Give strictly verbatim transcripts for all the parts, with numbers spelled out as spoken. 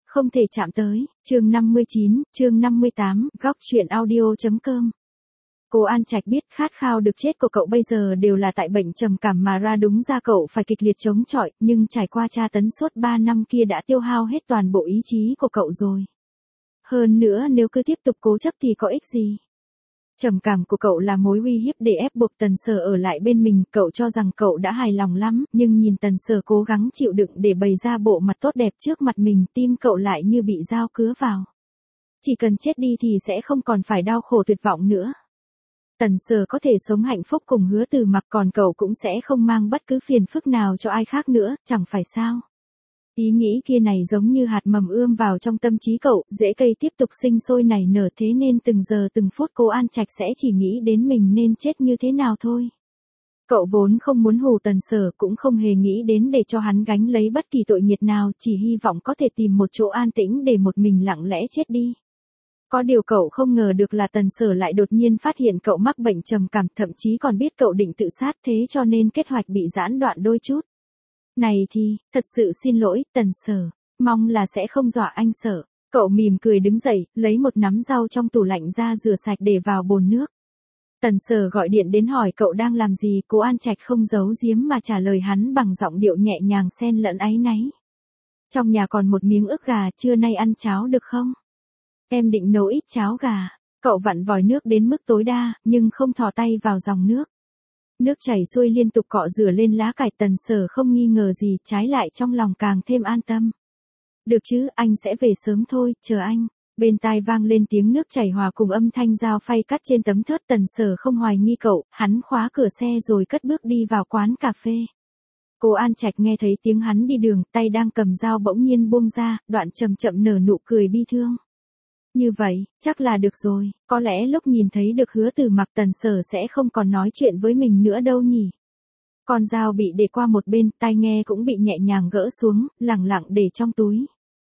Không thể chạm tới, chương năm mươi chín, chương năm mươi tám, góc truyện audio.com. Cô An Trạch biết khát khao được chết của cậu bây giờ đều là tại bệnh trầm cảm mà ra, đúng ra cậu phải kịch liệt chống chọi, nhưng trải qua tra tấn suốt ba năm kia đã tiêu hao hết toàn bộ ý chí của cậu rồi. Hơn nữa nếu cứ tiếp tục cố chấp thì có ích gì? Trầm cảm của cậu là mối uy hiếp để ép buộc Tần Sở ở lại bên mình, cậu cho rằng cậu đã hài lòng lắm, nhưng nhìn Tần Sở cố gắng chịu đựng để bày ra bộ mặt tốt đẹp trước mặt mình, tim cậu lại như bị dao cứa vào. Chỉ cần chết đi thì sẽ không còn phải đau khổ tuyệt vọng nữa. Tần Sở có thể sống hạnh phúc cùng Hứa Từ Mặc, còn cậu cũng sẽ không mang bất cứ phiền phức nào cho ai khác nữa, chẳng phải sao? Ý nghĩ kia này giống như hạt mầm ươm vào trong tâm trí cậu, rễ cây tiếp tục sinh sôi nảy nở, thế nên từng giờ từng phút cô An Trạch sẽ chỉ nghĩ đến mình nên chết như thế nào thôi. Cậu vốn không muốn hù Tần Sở, cũng không hề nghĩ đến để cho hắn gánh lấy bất kỳ tội nghiệp nào, chỉ hy vọng có thể tìm một chỗ an tĩnh để một mình lặng lẽ chết đi. Có điều cậu không ngờ được là Tần Sở lại đột nhiên phát hiện cậu mắc bệnh trầm cảm, thậm chí còn biết cậu định tự sát, thế cho nên kế hoạch bị gián đoạn đôi chút. Này thì, thật sự xin lỗi, Tần Sở, mong là sẽ không dọa anh Sở. Cậu mỉm cười đứng dậy, lấy một nắm rau trong tủ lạnh ra rửa sạch để vào bồn nước. Tần Sở gọi điện đến hỏi cậu đang làm gì, cô An Trạch không giấu giếm mà trả lời hắn bằng giọng điệu nhẹ nhàng xen lẫn áy náy. Trong nhà còn một miếng ức gà, trưa nay ăn cháo được không? Em định nấu ít cháo gà. Cậu vặn vòi nước đến mức tối đa, nhưng không thò tay vào dòng nước. Nước chảy xuôi liên tục cọ rửa lên lá cải, Tần Sở không nghi ngờ gì, trái lại trong lòng càng thêm an tâm. Được chứ, anh sẽ về sớm thôi, chờ anh. Bên tai vang lên tiếng nước chảy hòa cùng âm thanh dao phay cắt trên tấm thớt. Tần Sở không hoài nghi cậu, hắn khóa cửa xe rồi cất bước đi vào quán cà phê. Cô An Trạch nghe thấy tiếng hắn đi đường, tay đang cầm dao bỗng nhiên buông ra, đoạn chậm chậm nở nụ cười bi thương. Như vậy, chắc là được rồi, có lẽ lúc nhìn thấy được Hứa Từ Mặc Tần Sở sẽ không còn nói chuyện với mình nữa đâu nhỉ. Con dao bị để qua một bên, tai nghe cũng bị nhẹ nhàng gỡ xuống, lẳng lặng để trong túi.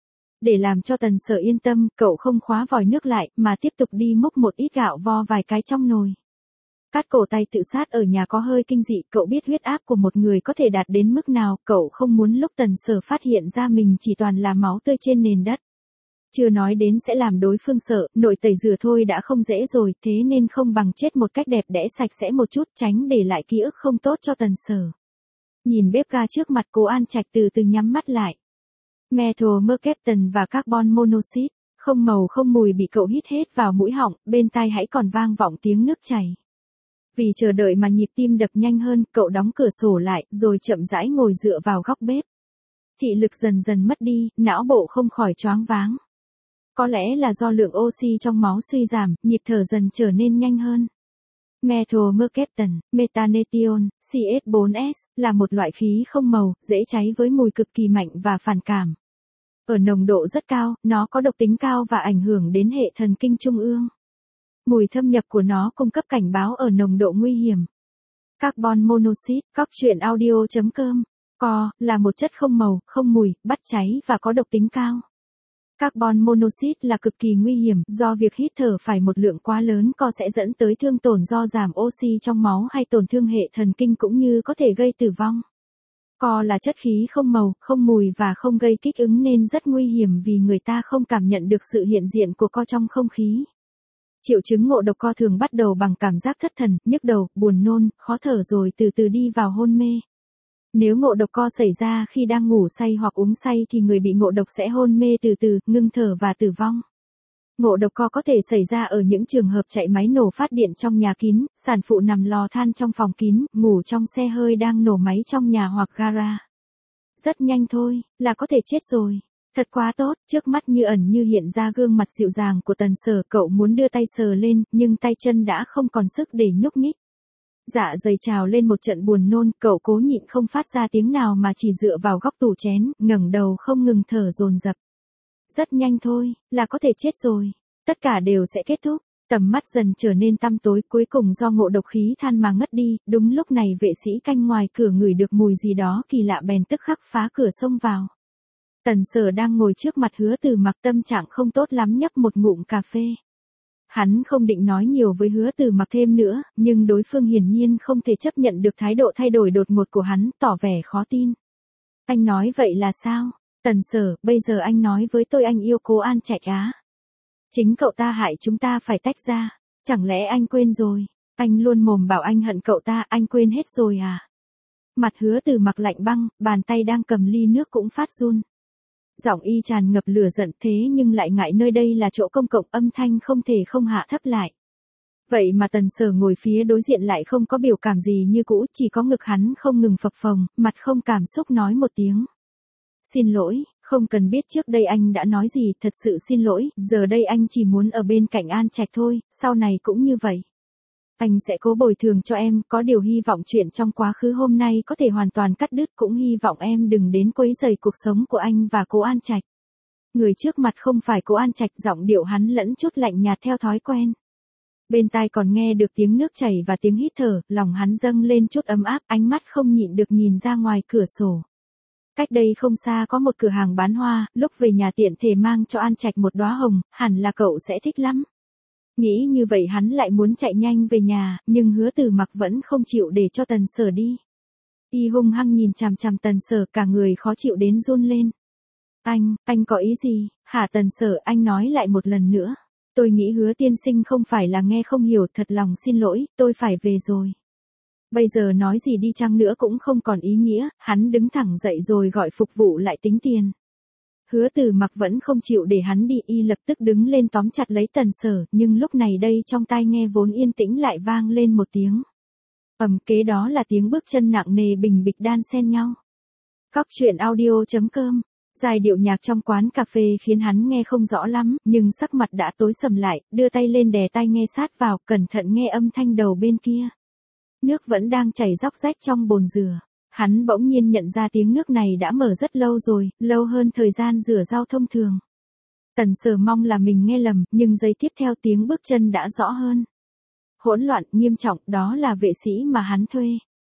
Để làm cho Tần Sở yên tâm, cậu không khóa vòi nước lại, mà tiếp tục đi múc một ít gạo vo vài cái trong nồi. Cắt cổ tay tự sát ở nhà có hơi kinh dị, cậu biết huyết áp của một người có thể đạt đến mức nào, cậu không muốn lúc Tần Sở phát hiện ra mình chỉ toàn là máu tươi trên nền đất. Chưa nói đến sẽ làm đối phương sợ, nội tẩy rửa thôi đã không dễ rồi, thế nên không bằng chết một cách đẹp đẽ sạch sẽ một chút, tránh để lại ký ức không tốt cho Tần Sở. Nhìn bếp ga trước mặt, cô An Trạch từ từ nhắm mắt lại. Methyl mercaptan và carbon monoxide, không màu không mùi bị cậu hít hết vào mũi họng, bên tai hãy còn vang vọng tiếng nước chảy. Vì chờ đợi mà nhịp tim đập nhanh hơn, cậu đóng cửa sổ lại, rồi chậm rãi ngồi dựa vào góc bếp. Thị lực dần dần mất đi, não bộ không khỏi choáng váng. Có lẽ là do lượng oxy trong máu suy giảm, nhịp thở dần trở nên nhanh hơn. Methyl mercaptan, methanation, C H bốn S, là một loại khí không màu, dễ cháy với mùi cực kỳ mạnh và phản cảm. Ở nồng độ rất cao, nó có độc tính cao và ảnh hưởng đến hệ thần kinh trung ương. Mùi thâm nhập của nó cung cấp cảnh báo ở nồng độ nguy hiểm. Carbon monoxide, góc truyện audio.com. Co, là một chất không màu, không mùi, bắt cháy và có độc tính cao. Carbon monoxide là cực kỳ nguy hiểm, do việc hít thở phải một lượng quá lớn co sẽ dẫn tới thương tổn do giảm oxy trong máu hay tổn thương hệ thần kinh cũng như có thể gây tử vong. Co là chất khí không màu, không mùi và không gây kích ứng nên rất nguy hiểm vì người ta không cảm nhận được sự hiện diện của co trong không khí. Triệu chứng ngộ độc co thường bắt đầu bằng cảm giác thất thần, nhức đầu, buồn nôn, khó thở rồi từ từ đi vào hôn mê. Nếu ngộ độc co xảy ra khi đang ngủ say hoặc uống say thì người bị ngộ độc sẽ hôn mê từ từ, ngưng thở và tử vong. Ngộ độc co có thể xảy ra ở những trường hợp chạy máy nổ phát điện trong nhà kín, sản phụ nằm lò than trong phòng kín, ngủ trong xe hơi đang nổ máy trong nhà hoặc gara. Rất nhanh thôi, là có thể chết rồi. Thật quá tốt, trước mắt như ẩn như hiện ra gương mặt dịu dàng của Tần Sở, cậu muốn đưa tay sờ lên, nhưng tay chân đã không còn sức để nhúc nhích. Dạ dày trào lên một trận buồn nôn, cậu cố nhịn không phát ra tiếng nào mà chỉ dựa vào góc tủ chén, ngẩng đầu không ngừng thở dồn dập. Rất nhanh thôi, là có thể chết rồi. Tất cả đều sẽ kết thúc. Tầm mắt dần trở nên tăm tối, cuối cùng do ngộ độc khí than mà ngất đi. Đúng lúc này vệ sĩ canh ngoài cửa ngửi được mùi gì đó kỳ lạ bèn tức khắc phá cửa xông vào. Tần Sở đang ngồi trước mặt Hứa Từ Mặc, tâm trạng không tốt lắm, nhấp một ngụm cà phê. Hắn không định nói nhiều với Hứa Từ Mặc thêm nữa, nhưng đối phương hiển nhiên không thể chấp nhận được thái độ thay đổi đột ngột của hắn, tỏ vẻ khó tin. Anh nói vậy là sao? Tần Sở, bây giờ anh nói với tôi anh yêu Cố An Trạch á. Chính cậu ta hại chúng ta phải tách ra, chẳng lẽ anh quên rồi? Anh luôn mồm bảo anh hận cậu ta, anh quên hết rồi à? Mặt Hứa Từ Mặc lạnh băng, bàn tay đang cầm ly nước cũng phát run. Giọng y tràn ngập lửa giận thế nhưng lại ngại nơi đây là chỗ công cộng, âm thanh không thể không hạ thấp lại. Vậy mà Tần Sở ngồi phía đối diện lại không có biểu cảm gì như cũ, chỉ có ngực hắn không ngừng phập phồng, mặt không cảm xúc nói một tiếng. Xin lỗi, không cần biết trước đây anh đã nói gì, thật sự xin lỗi, giờ đây anh chỉ muốn ở bên cạnh An Trạch thôi, sau này cũng như vậy. Anh sẽ cố bồi thường cho em, có điều hy vọng chuyện trong quá khứ hôm nay có thể hoàn toàn cắt đứt, cũng hy vọng em đừng đến quấy rầy cuộc sống của anh và Cố An Trạch. Người trước mặt không phải Cố An Trạch, giọng điệu hắn lẫn chút lạnh nhạt theo thói quen. Bên tai còn nghe được tiếng nước chảy và tiếng hít thở, lòng hắn dâng lên chút ấm áp, ánh mắt không nhịn được nhìn ra ngoài cửa sổ. Cách đây không xa có một cửa hàng bán hoa, lúc về nhà tiện thể mang cho An Trạch một đóa hồng, hẳn là cậu sẽ thích lắm. Nghĩ như vậy hắn lại muốn chạy nhanh về nhà, nhưng Hứa Từ Mặc vẫn không chịu để cho Tần Sở đi. Y hung hăng nhìn chằm chằm Tần Sở, cả người khó chịu đến run lên. Anh, anh có ý gì? Hả Tần Sở, anh nói lại một lần nữa. Tôi nghĩ Hứa tiên sinh không phải là nghe không hiểu, thật lòng xin lỗi, tôi phải về rồi. Bây giờ nói gì đi chăng nữa cũng không còn ý nghĩa, hắn đứng thẳng dậy rồi gọi phục vụ lại tính tiền. Hứa Từ Mặc vẫn không chịu để hắn đi, y lập tức đứng lên tóm chặt lấy Tần Sở, nhưng lúc này đây trong tai nghe vốn yên tĩnh lại vang lên một tiếng. Ầm, kế đó là tiếng bước chân nặng nề bình bịch đan xen nhau. Góc truyện audio chấm com. Giai điệu nhạc trong quán cà phê khiến hắn nghe không rõ lắm, nhưng sắc mặt đã tối sầm lại, đưa tay lên đè tai nghe sát vào, cẩn thận nghe âm thanh đầu bên kia. Nước vẫn đang chảy róc rách trong bồn rửa. Hắn bỗng nhiên nhận ra tiếng nước này đã mở rất lâu rồi, lâu hơn thời gian rửa rau thông thường. Tần Sở mong là mình nghe lầm, nhưng giây tiếp theo tiếng bước chân đã rõ hơn. Hỗn loạn, nghiêm trọng, đó là vệ sĩ mà hắn thuê.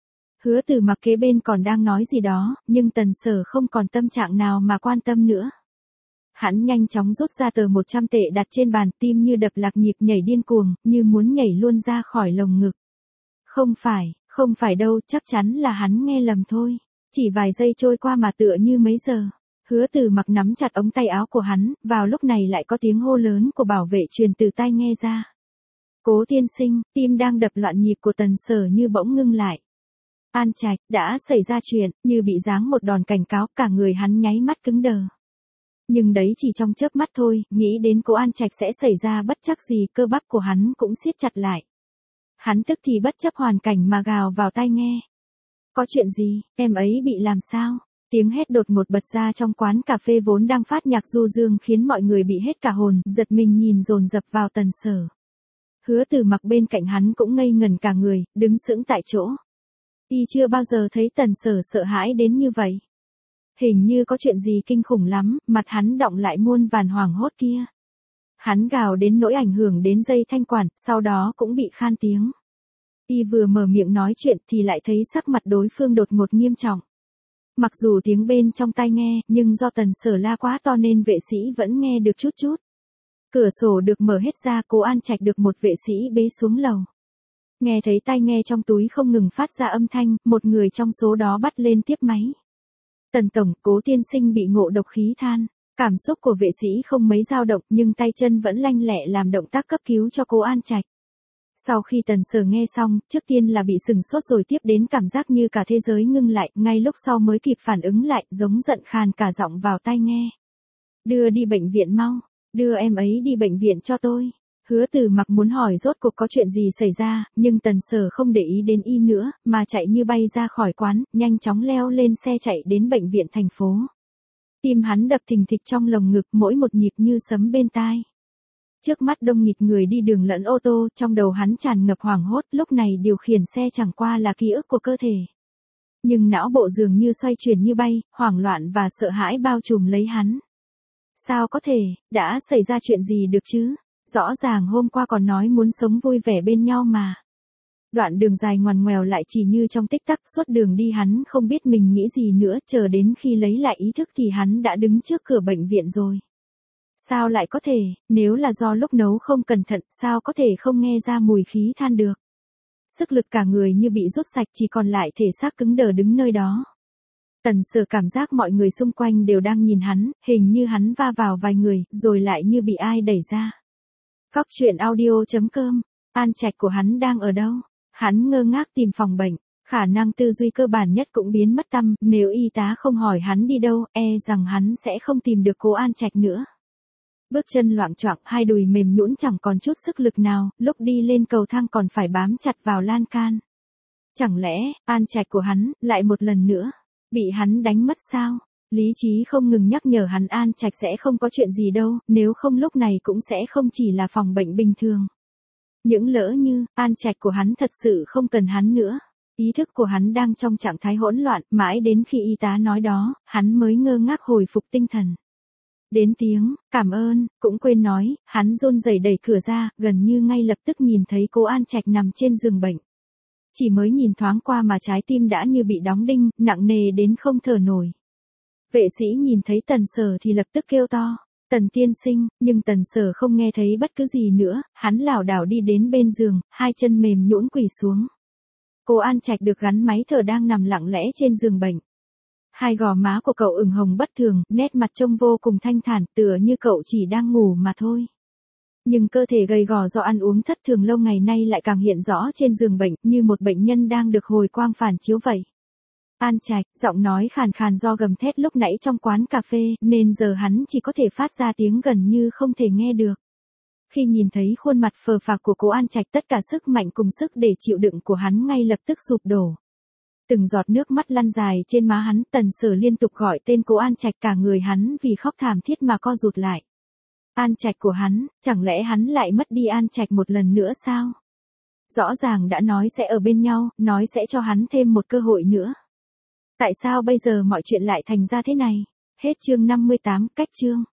Hứa Từ Mặc kế bên còn đang nói gì đó, nhưng Tần Sở không còn tâm trạng nào mà quan tâm nữa. Hắn nhanh chóng rút ra tờ một trăm tệ đặt trên bàn, tim như đập lạc nhịp nhảy điên cuồng, như muốn nhảy luôn ra khỏi lồng ngực. Không phải, không phải đâu, chắc chắn là hắn nghe lầm thôi. Chỉ vài giây trôi qua mà tựa như mấy giờ. Hứa Từ Mặc nắm chặt ống tay áo của hắn, vào lúc này lại có tiếng hô lớn của bảo vệ truyền từ tai nghe ra. Cố tiên sinh, tim đang đập loạn nhịp của Tần Sở như bỗng ngưng lại. An Trạch, đã xảy ra chuyện, như bị giáng một đòn cảnh cáo, cả người hắn nháy mắt cứng đờ. Nhưng đấy chỉ trong chớp mắt thôi, nghĩ đến Cố An Trạch sẽ xảy ra bất trắc gì, cơ bắp của hắn cũng siết chặt lại. Hắn tức thì bất chấp hoàn cảnh mà gào vào tai nghe. Có chuyện gì, em ấy bị làm sao? Tiếng hét đột ngột bật ra trong quán cà phê vốn đang phát nhạc du dương khiến mọi người bị hết cả hồn, giật mình nhìn dồn dập vào Tần Sở. Hứa Từ Mặc bên cạnh hắn cũng ngây ngẩn cả người, đứng sững tại chỗ. Y chưa bao giờ thấy Tần Sở sợ hãi đến như vậy. Hình như có chuyện gì kinh khủng lắm, mặt hắn đọng lại muôn vàn hoảng hốt kia. Hắn gào đến nỗi ảnh hưởng đến dây thanh quản, sau đó cũng bị khan tiếng. Y vừa mở miệng nói chuyện thì lại thấy sắc mặt đối phương đột ngột nghiêm trọng. Mặc dù tiếng bên trong tai nghe, nhưng do Tần Sở la quá to nên vệ sĩ vẫn nghe được chút chút. Cửa sổ được mở hết ra, Cố An Trạch được một vệ sĩ bế xuống lầu. Nghe thấy tai nghe trong túi không ngừng phát ra âm thanh, một người trong số đó bắt lên tiếp máy. Tần tổng, Cố tiên sinh bị ngộ độc khí than. Cảm xúc của vệ sĩ không mấy dao động nhưng tay chân vẫn lanh lẹ làm động tác cấp cứu cho Cố An Trạch. Sau khi Tần Sở nghe xong, trước tiên là bị sừng sốt rồi tiếp đến cảm giác như cả thế giới ngưng lại, ngay lúc sau mới kịp phản ứng lại, giống giận khàn cả giọng vào tai nghe. Đưa đi bệnh viện mau, đưa em ấy đi bệnh viện cho tôi. Hứa Từ Mặc muốn hỏi rốt cuộc có chuyện gì xảy ra, nhưng Tần Sở không để ý đến y nữa, mà chạy như bay ra khỏi quán, nhanh chóng leo lên xe chạy đến bệnh viện thành phố. Tim hắn đập thình thịch trong lồng ngực, mỗi một nhịp như sấm bên tai. Trước mắt đông nghịt người đi đường lẫn ô tô, trong đầu hắn tràn ngập hoảng hốt, lúc này điều khiển xe chẳng qua là ký ức của cơ thể. Nhưng não bộ dường như xoay chuyển như bay, hoảng loạn và sợ hãi bao trùm lấy hắn. Sao có thể, đã xảy ra chuyện gì được chứ? Rõ ràng hôm qua còn nói muốn sống vui vẻ bên nhau mà. Đoạn đường dài ngoằn ngoèo lại chỉ như trong tích tắc, suốt đường đi hắn không biết mình nghĩ gì nữa, chờ đến khi lấy lại ý thức thì hắn đã đứng trước cửa bệnh viện rồi. Sao lại có thể, nếu là do lúc nấu không cẩn thận, sao có thể không nghe ra mùi khí than được. Sức lực cả người như bị rút sạch, chỉ còn lại thể xác cứng đờ đứng nơi đó. Tần Sở cảm giác mọi người xung quanh đều đang nhìn hắn, hình như hắn va vào vài người, rồi lại như bị ai đẩy ra. Góc truyện audio.com, An Trạch của hắn đang ở đâu? Hắn ngơ ngác tìm phòng bệnh, khả năng tư duy cơ bản nhất cũng biến mất tăm, nếu y tá không hỏi hắn đi đâu, e rằng hắn sẽ không tìm được cô An Trạch nữa. Bước chân loạng choạng, hai đùi mềm nhũn chẳng còn chút sức lực nào, lúc đi lên cầu thang còn phải bám chặt vào lan can. Chẳng lẽ, An Trạch của hắn, lại một lần nữa, bị hắn đánh mất sao? Lý trí không ngừng nhắc nhở hắn An Trạch sẽ không có chuyện gì đâu, nếu không lúc này cũng sẽ không chỉ là phòng bệnh bình thường. Những lỡ như, An Trạch của hắn thật sự không cần hắn nữa. Ý thức của hắn đang trong trạng thái hỗn loạn, mãi đến khi y tá nói đó, hắn mới ngơ ngác hồi phục tinh thần. Đến tiếng, cảm ơn, cũng quên nói, hắn run rẩy đẩy cửa ra, gần như ngay lập tức nhìn thấy cô An Trạch nằm trên giường bệnh. Chỉ mới nhìn thoáng qua mà trái tim đã như bị đóng đinh, nặng nề đến không thở nổi. Vệ sĩ nhìn thấy Tần Sở thì lập tức kêu to, Tần tiên sinh, nhưng Tần Sở không nghe thấy bất cứ gì nữa, hắn lảo đảo đi đến bên giường, hai chân mềm nhũn quỳ xuống. Cô An Trạch được gắn máy thở đang nằm lặng lẽ trên giường bệnh. Hai gò má của cậu ửng hồng bất thường, nét mặt trông vô cùng thanh thản, tựa như cậu chỉ đang ngủ mà thôi. Nhưng cơ thể gầy gò do ăn uống thất thường lâu ngày nay lại càng hiện rõ trên giường bệnh, như một bệnh nhân đang được hồi quang phản chiếu vậy. An Trạch, giọng nói khàn khàn do gầm thét lúc nãy trong quán cà phê, nên giờ hắn chỉ có thể phát ra tiếng gần như không thể nghe được. Khi nhìn thấy khuôn mặt phờ phạc của cô An Trạch, tất cả sức mạnh cùng sức để chịu đựng của hắn ngay lập tức sụp đổ. Từng giọt nước mắt lăn dài trên má hắn, Tần Sở liên tục gọi tên cô An Trạch, cả người hắn vì khóc thảm thiết mà co rụt lại. An Trạch của hắn, chẳng lẽ hắn lại mất đi An Trạch một lần nữa sao? Rõ ràng đã nói sẽ ở bên nhau, nói sẽ cho hắn thêm một cơ hội nữa. Tại sao bây giờ mọi chuyện lại thành ra thế này? Hết chương năm mươi tám, cách chương.